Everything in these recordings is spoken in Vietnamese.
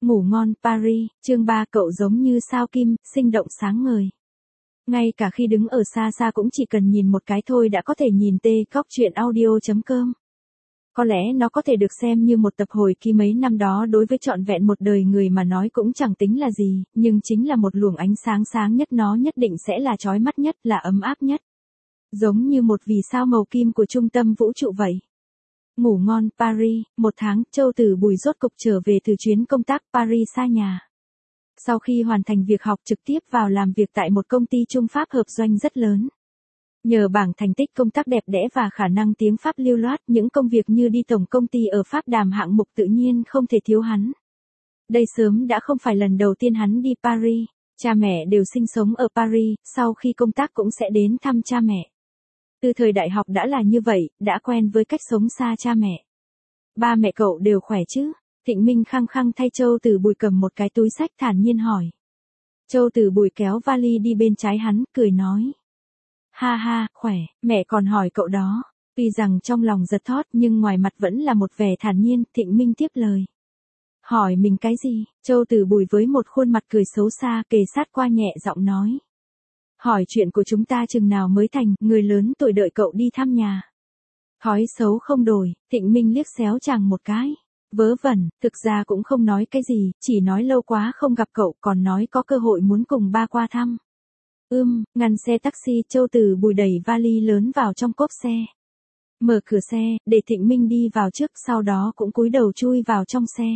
Ngủ ngon Paris, chương 3 cậu giống như sao kim, sinh động sáng ngời. Ngay cả khi đứng ở xa xa cũng chỉ cần nhìn một cái thôi đã có thể nhìn Góc truyện audio.com. Có lẽ nó có thể được xem như một tập hồi ký mấy năm đó đối với trọn vẹn một đời người mà nói cũng chẳng tính là gì, nhưng chính là một luồng ánh sáng sáng nhất, nó nhất định sẽ là chói mắt nhất, là ấm áp nhất. Giống như một vì sao màu kim của trung tâm vũ trụ vậy. Ngủ ngon Paris, một tháng, Châu Tử Bùi rốt cục trở về từ chuyến công tác Paris xa nhà. Sau khi hoàn thành việc học trực tiếp vào làm việc tại một công ty Trung Pháp hợp doanh rất lớn. Nhờ bảng thành tích công tác đẹp đẽ và khả năng tiếng Pháp lưu loát, những công việc như đi tổng công ty ở Pháp đàm hạng mục tự nhiên không thể thiếu hắn. Đây sớm đã không phải lần đầu tiên hắn đi Paris, cha mẹ đều sinh sống ở Paris, sau khi công tác cũng sẽ đến thăm cha mẹ. Từ thời đại học đã là như vậy, đã quen với cách sống xa cha mẹ. Ba mẹ cậu đều khỏe chứ? Thịnh Minh khăng khăng thay Châu Tử Bùi cầm một cái túi xách thản nhiên hỏi. Châu Tử Bùi kéo vali đi bên trái hắn, cười nói. Ha ha, khỏe, mẹ còn hỏi cậu đó. Tuy rằng trong lòng giật thót nhưng ngoài mặt vẫn là một vẻ thản nhiên, Thịnh Minh tiếp lời. Hỏi mình cái gì? Châu Tử Bùi với một khuôn mặt cười xấu xa kề sát qua nhẹ giọng nói. Hỏi chuyện của chúng ta chừng nào mới thành, người lớn tuổi đợi cậu đi thăm nhà. Thói xấu không đổi, Thịnh Minh liếc xéo chàng một cái. Vớ vẩn, thực ra cũng không nói cái gì, chỉ nói lâu quá không gặp cậu, còn nói có cơ hội muốn cùng ba qua thăm. Ngăn xe taxi, Châu Tử Bùi đẩy vali lớn vào trong cốp xe. Mở cửa xe, để Thịnh Minh đi vào trước, sau đó cũng cúi đầu chui vào trong xe.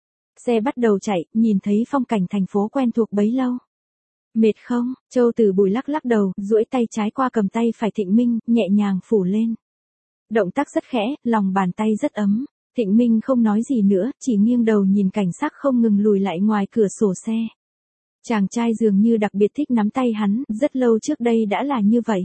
Xe bắt đầu chạy, nhìn thấy phong cảnh thành phố quen thuộc bấy lâu. Mệt không? Châu Tử Bùi lắc lắc đầu, duỗi tay trái qua cầm tay phải Thịnh Minh, nhẹ nhàng phủ lên. Động tác rất khẽ, lòng bàn tay rất ấm. Thịnh Minh không nói gì nữa, chỉ nghiêng đầu nhìn cảnh sắc không ngừng lùi lại ngoài cửa sổ xe. Chàng trai dường như đặc biệt thích nắm tay hắn, rất lâu trước đây đã là như vậy.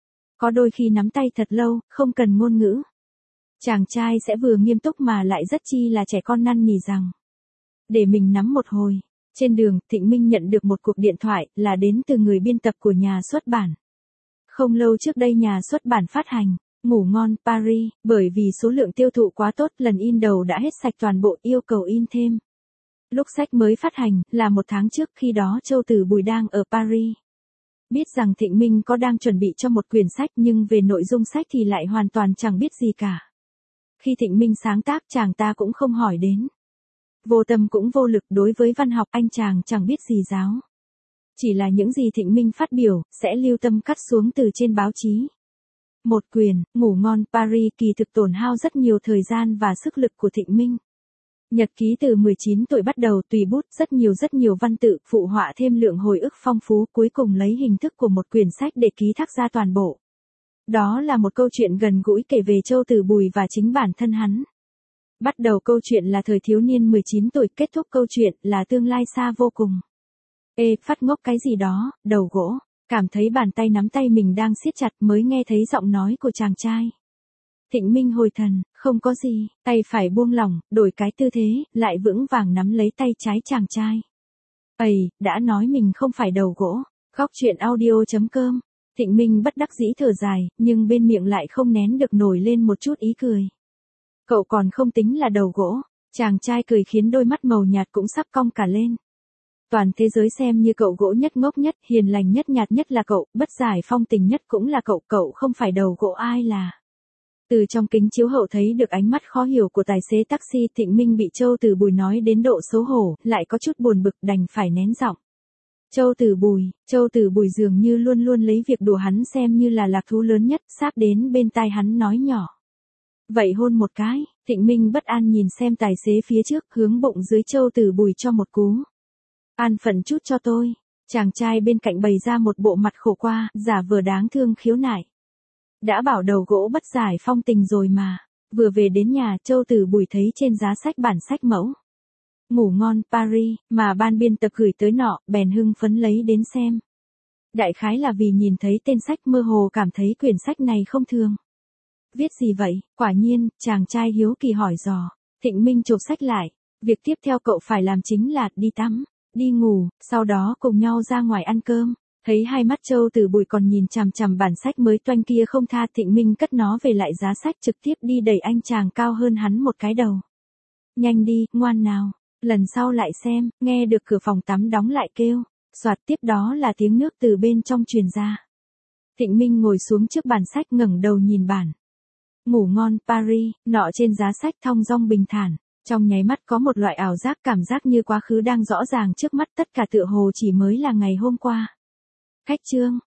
Có đôi khi nắm tay thật lâu, không cần ngôn ngữ. Chàng trai sẽ vừa nghiêm túc mà lại rất chi là trẻ con năn nỉ rằng. Để mình nắm một hồi. Trên đường, Thịnh Minh nhận được một cuộc điện thoại, là đến từ người biên tập của nhà xuất bản. Không lâu trước đây nhà xuất bản phát hành, Ngủ ngon Paris, bởi vì số lượng tiêu thụ quá tốt, lần in đầu đã hết sạch toàn bộ, yêu cầu in thêm. Lúc sách mới phát hành, là một tháng trước, khi đó Châu Tử Bùi đang ở Paris. Biết rằng Thịnh Minh có đang chuẩn bị cho một quyển sách nhưng về nội dung sách thì lại hoàn toàn chẳng biết gì cả. Khi Thịnh Minh sáng tác chàng ta cũng không hỏi đến. Vô tâm cũng vô lực, đối với văn học anh chàng chẳng biết gì giáo. Chỉ là những gì Thịnh Minh phát biểu, sẽ lưu tâm cắt xuống từ trên báo chí. Một quyển, Ngủ ngon Paris kỳ thực tổn hao rất nhiều thời gian và sức lực của Thịnh Minh. Nhật ký từ 19 tuổi bắt đầu, tùy bút rất nhiều văn tự, phụ họa thêm lượng hồi ức phong phú, cuối cùng lấy hình thức của một quyển sách để ký thác ra toàn bộ. Đó là một câu chuyện gần gũi kể về Châu Tử Bùi và chính bản thân hắn. Bắt đầu câu chuyện là thời thiếu niên 19 tuổi, kết thúc câu chuyện là tương lai xa vô cùng. Phát ngốc cái gì đó, đầu gỗ, cảm thấy bàn tay nắm tay mình đang siết chặt mới nghe thấy giọng nói của chàng trai. Thịnh Minh hồi thần, không có gì, tay phải buông lỏng, đổi cái tư thế, lại vững vàng nắm lấy tay trái chàng trai. Đã nói mình không phải đầu gỗ. Góc truyện audio.com. Thịnh Minh bất đắc dĩ thở dài, nhưng bên miệng lại không nén được nổi lên một chút ý cười. Cậu còn không tính là đầu gỗ. Chàng trai cười khiến đôi mắt màu nhạt cũng sắp cong cả lên. Toàn thế giới xem như cậu gỗ nhất, ngốc nhất, hiền lành nhất, nhạt nhất là cậu, bất giải phong tình nhất cũng là cậu, cậu không phải đầu gỗ ai là. Từ trong kính chiếu hậu thấy được ánh mắt khó hiểu của tài xế taxi, Thịnh Minh bị Châu Tử Bùi nói đến độ xấu hổ, lại có chút buồn bực, đành phải nén giọng. Châu Tử Bùi dường như luôn luôn lấy việc đùa hắn xem như là lạc thú lớn nhất, sáp đến bên tai hắn nói nhỏ. Vậy hôn một cái. Thịnh Minh bất an nhìn xem tài xế phía trước, hướng bụng dưới Châu Tử Bùi cho một cú. An phận chút cho tôi. Chàng trai bên cạnh bày ra một bộ mặt khổ qua, giả vờ đáng thương khiếu nại. Đã bảo đầu gỗ bất giải phong tình rồi mà. Vừa về đến nhà, Châu Tử Bùi thấy trên giá sách bản sách mẫu. Ngủ ngon Paris, mà ban biên tập gửi tới nọ, bèn hưng phấn lấy đến xem. Đại khái là vì nhìn thấy tên sách mơ hồ cảm thấy quyển sách này không thường. Viết gì vậy? Quả nhiên, chàng trai hiếu kỳ hỏi dò. Thịnh Minh chộp sách lại. Việc tiếp theo cậu phải làm chính là đi tắm, đi ngủ, sau đó cùng nhau ra ngoài ăn cơm. Thấy hai mắt Châu Tử Bùi còn nhìn chằm chằm bản sách mới toanh kia không tha, Thịnh Minh cất nó về lại giá sách, trực tiếp đi đẩy anh chàng cao hơn hắn một cái đầu. Nhanh đi, ngoan nào. Lần sau lại xem, nghe được cửa phòng tắm đóng lại kêu. Soạt tiếp đó là tiếng nước từ bên trong truyền ra. Thịnh Minh ngồi xuống trước bàn sách ngẩng đầu nhìn bản. Ngủ ngon Paris, nọ trên giá sách thong dong bình thản. Trong nháy mắt có một loại ảo giác, cảm giác như quá khứ đang rõ ràng trước mắt, tất cả tựa hồ chỉ mới là ngày hôm qua. Khách Trương,